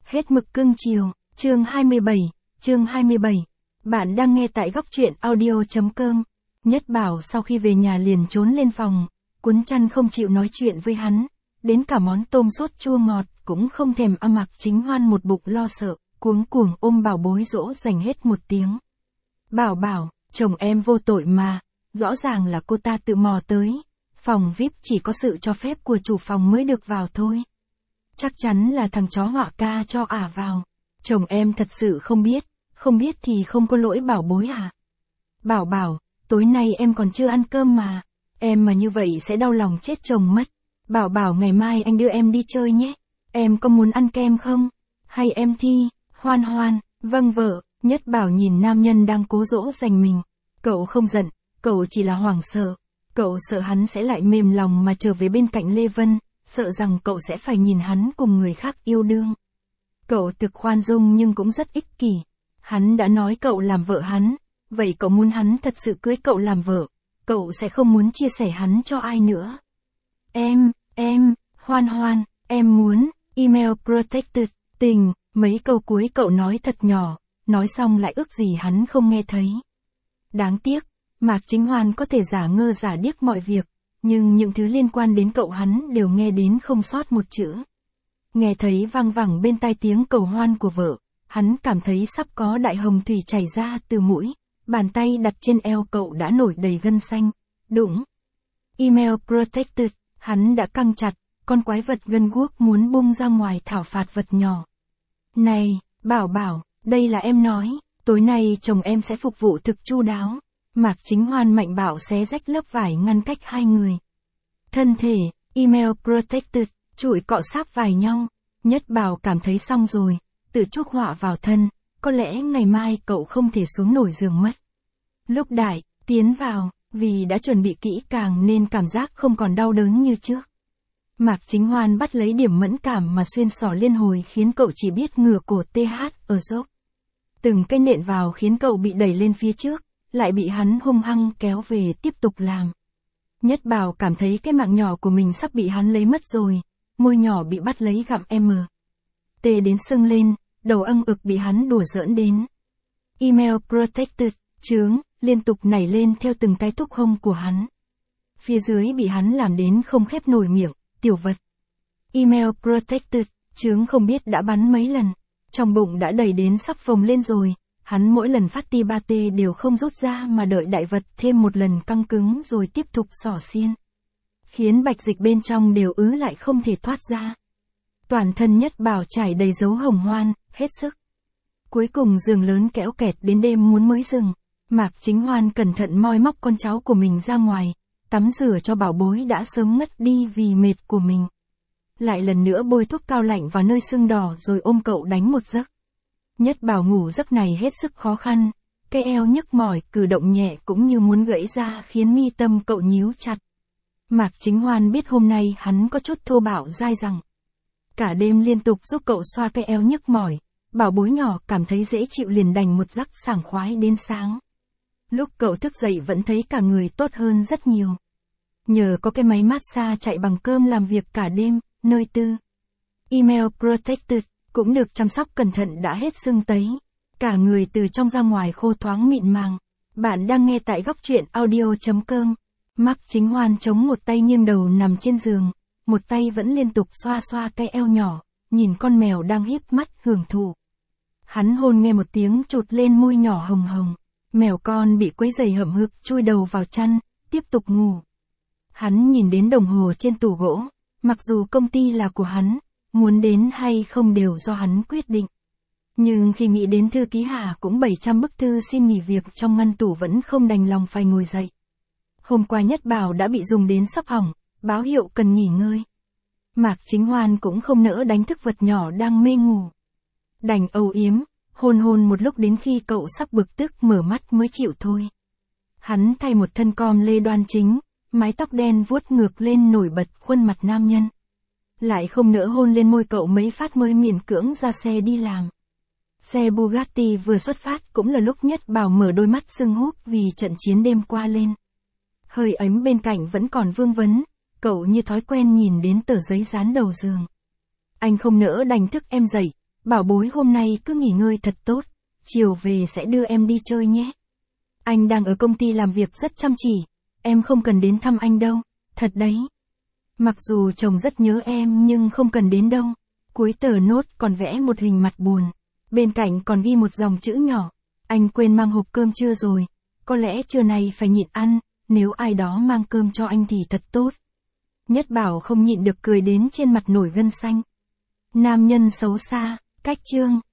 Hết mực cưng chiều, chương 27. Bạn đang nghe tại góc truyện audio.com. Nhất Bảo sau khi về nhà liền trốn lên phòng, cuốn chăn không chịu nói chuyện với hắn, đến cả món tôm sốt chua ngọt cũng không thèm ăn. Mạc Chính Hoan một bụng lo sợ, cuống cuồng ôm Bảo Bối dỗ dành hết một tiếng. Bảo, chồng em vô tội mà, rõ ràng là cô ta tự mò tới, phòng VIP chỉ có sự cho phép của chủ phòng mới được vào thôi. Chắc chắn là thằng chó họa ca cho ả vào. Chồng em thật sự không biết thì không có lỗi Bảo Bối à. Bảo, tối nay em còn chưa ăn cơm mà, em mà như vậy sẽ đau lòng chết chồng mất. Bảo ngày mai anh đưa em đi chơi nhé, em có muốn ăn kem không? Hay em thi? Hoan, vâng vợ. Nhất Bảo nhìn nam nhân đang cố dỗ dành mình. Cậu không giận, cậu chỉ là hoảng sợ. Cậu sợ hắn sẽ lại mềm lòng mà trở về bên cạnh Lê Vân, sợ rằng cậu sẽ phải nhìn hắn cùng người khác yêu đương. Cậu thực khoan dung nhưng cũng rất ích kỷ. Hắn đã nói cậu làm vợ hắn, vậy cậu muốn hắn thật sự cưới cậu làm vợ, cậu sẽ không muốn chia sẻ hắn cho ai nữa. Hoan, em muốn, email protected, tình, mấy câu cuối cậu nói thật nhỏ, nói xong lại ước gì hắn không nghe thấy. Đáng tiếc, Mạc Chính Hoan có thể giả ngơ giả điếc mọi việc, nhưng những thứ liên quan đến cậu hắn đều nghe đến không sót một chữ. Nghe thấy vang vẳng bên tai tiếng cầu hoan của vợ, hắn cảm thấy sắp có đại hồng thủy chảy ra từ mũi, bàn tay đặt trên eo cậu đã nổi đầy gân xanh. Đụng. Email protected, hắn đã căng chặt, con quái vật gân guốc muốn bung ra ngoài thảo phạt vật nhỏ. Này, Bảo, đây là em nói, tối nay chồng em sẽ phục vụ thực chu đáo. Mạc Chính Hoan mạnh bạo xé rách lớp vải ngăn cách hai người. Thân thể, email protected, chụi cọ sát vài nhau. Nhất Bảo cảm thấy xong rồi, tự chuốc họa vào thân, có lẽ ngày mai cậu không thể xuống nổi giường mất. Lúc Đại tiến vào, vì đã chuẩn bị kỹ càng nên cảm giác không còn đau đớn như trước. Mạc Chính Hoan bắt lấy điểm mẫn cảm mà xuyên xỏ liên hồi khiến cậu chỉ biết ngửa cổ TH ở dốc. Từng cái nện vào khiến cậu bị đẩy lên phía trước, lại bị hắn hung hăng kéo về tiếp tục làm. Nhất Bảo cảm thấy cái mạng nhỏ của mình sắp bị hắn lấy mất rồi, môi nhỏ bị bắt lấy gặm tê đến sưng lên, đầu âng ực bị hắn đùa giỡn đến. Email protected, chướng, liên tục nảy lên theo từng cái thúc hông của hắn. Phía dưới bị hắn làm đến không khép nổi miệng, tiểu vật. Email protected, chướng không biết đã bắn mấy lần, trong bụng đã đầy đến sắp phồng lên rồi. Hắn mỗi lần phát ti ba tê đều không rút ra mà đợi đại vật thêm một lần căng cứng rồi tiếp tục xỏ xiên. Khiến bạch dịch bên trong đều ứ lại không thể thoát ra. Toàn thân Nhất Bảo trải đầy dấu hồng hoan, hết sức. Cuối cùng giường lớn kéo kẹt đến đêm muốn mới dừng. Mạc Chính Hoan cẩn thận moi móc con cháu của mình ra ngoài, tắm rửa cho Bảo Bối đã sớm ngất đi vì mệt của mình. Lại lần nữa bôi thuốc cao lạnh vào nơi sưng đỏ rồi ôm cậu đánh một giấc. Nhất Bảo ngủ giấc này hết sức khó khăn, cái eo nhức mỏi cử động nhẹ cũng như muốn gãy ra khiến mi tâm cậu nhíu chặt. Mạc Chính Hoan biết hôm nay hắn có chút thô bạo dai dẳng. Cả đêm liên tục giúp cậu xoa cái eo nhức mỏi, Bảo Bối nhỏ cảm thấy dễ chịu liền đành một giấc sảng khoái đến sáng. Lúc cậu thức dậy vẫn thấy cả người tốt hơn rất nhiều. Nhờ có cái máy massage chạy bằng cơm làm việc cả đêm, nơi tư. Email protected, cũng được chăm sóc cẩn thận đã hết sưng tấy. Cả người từ trong ra ngoài khô thoáng mịn màng. Bạn đang nghe tại góc truyện audio.com. Mạc Chính Hoan chống một tay nghiêng đầu nằm trên giường, một tay vẫn liên tục xoa cái eo nhỏ, nhìn con mèo đang híp mắt hưởng thụ. Hắn hôn nghe một tiếng chụt lên môi nhỏ hồng hồng. Mèo con bị quấy rầy hậm hực chui đầu vào chăn, tiếp tục ngủ. Hắn nhìn đến đồng hồ trên tủ gỗ, mặc dù công ty là của hắn, muốn đến hay không đều do hắn quyết định. Nhưng khi nghĩ đến thư ký Hà cũng 700 bức thư xin nghỉ việc trong ngăn tủ vẫn không đành lòng phải ngồi dậy. Hôm qua Nhất Bảo đã bị dùng đến sắp hỏng, báo hiệu cần nghỉ ngơi. Mạc Chính Hoan cũng không nỡ đánh thức vật nhỏ đang mê ngủ. Đành âu yếm, hôn một lúc đến khi cậu sắp bực tức mở mắt mới chịu thôi. Hắn thay một thân com lê đoan chính, mái tóc đen vuốt ngược lên nổi bật khuôn mặt nam nhân. Lại không nỡ hôn lên môi cậu mấy phát mới miễn cưỡng ra xe đi làm. Xe Bugatti vừa xuất phát cũng là lúc Nhất Bảo mở đôi mắt sưng húp vì trận chiến đêm qua lên. Hơi ấm bên cạnh vẫn còn vương vấn, cậu như thói quen nhìn đến tờ giấy dán đầu giường. Anh không nỡ đành thức em dậy, Bảo bối hôm nay cứ nghỉ ngơi thật tốt, chiều về sẽ đưa em đi chơi nhé. Anh đang ở công ty làm việc rất chăm chỉ, em không cần đến thăm anh đâu, thật đấy. Mặc dù chồng rất nhớ em nhưng không cần đến đâu. Cuối tờ nốt còn vẽ một hình mặt buồn. Bên cạnh còn ghi một dòng chữ nhỏ. Anh quên mang hộp cơm trưa rồi. Có lẽ trưa nay phải nhịn ăn, nếu ai đó mang cơm cho anh thì thật tốt. Nhất Bảo không nhịn được cười đến trên mặt nổi gân xanh. Nam nhân xấu xa, cách chương.